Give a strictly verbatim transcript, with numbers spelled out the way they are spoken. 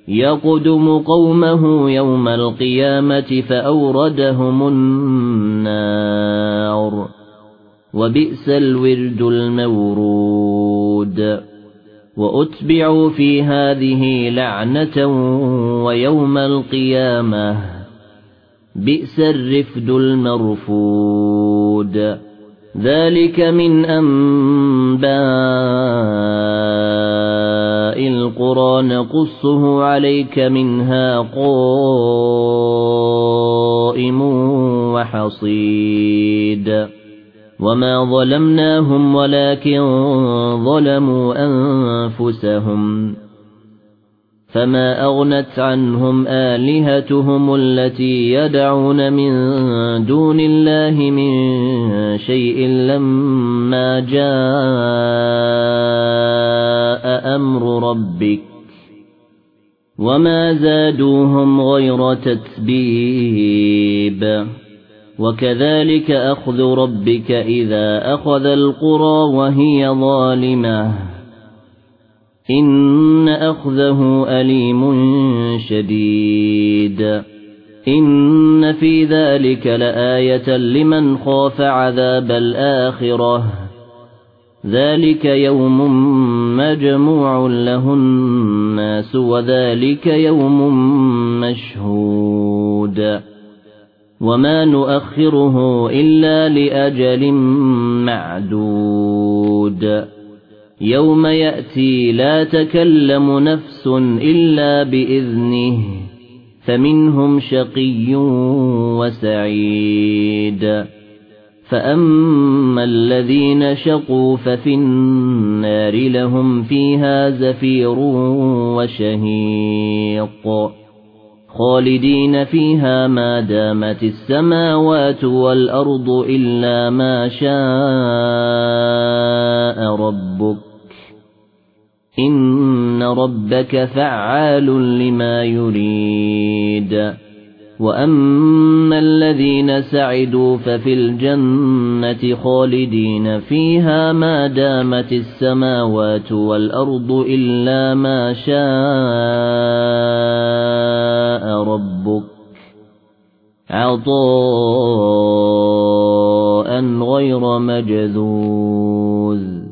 يقدم قومه يوم القيامة فأوردهم النار وبئس الورد المورود وأتبعوا في هذه لعنة ويوم القيامة بئس الرفد المرفود ذلك من أنباء القرى نقصه عليك منها قائم وحصيد وما ظلمناهم ولكن ظلموا أنفسهم فما أغنت عنهم آلهتهم التي يدعون من دون الله من شيء لما جاء أمر ربك وما زادوهم غير تتبيب وكذلك أخذ ربك إذا أخذ القرى وهي ظالمة إن أخذه أليم شديد إن في ذلك لآية لمن خاف عذاب الآخرة ذلك يوم مجموع له الناس وذلك يوم مشهود وما نؤخره إلا لأجل معدود يوم يأتي لا تكلم نفس إلا بإذنه فمنهم شقي وسعيد فأما الذين شقوا ففي النار لهم فيها زفير وشهيق خالدين فيها ما دامت السماوات والأرض إلا ما شاء ربك إن ربك فعال لما يريد وأما الذين سعدوا ففي الجنة خالدين فيها ما دامت السماوات والأرض إلا ما شاء ربك عطاء غير مجذوذ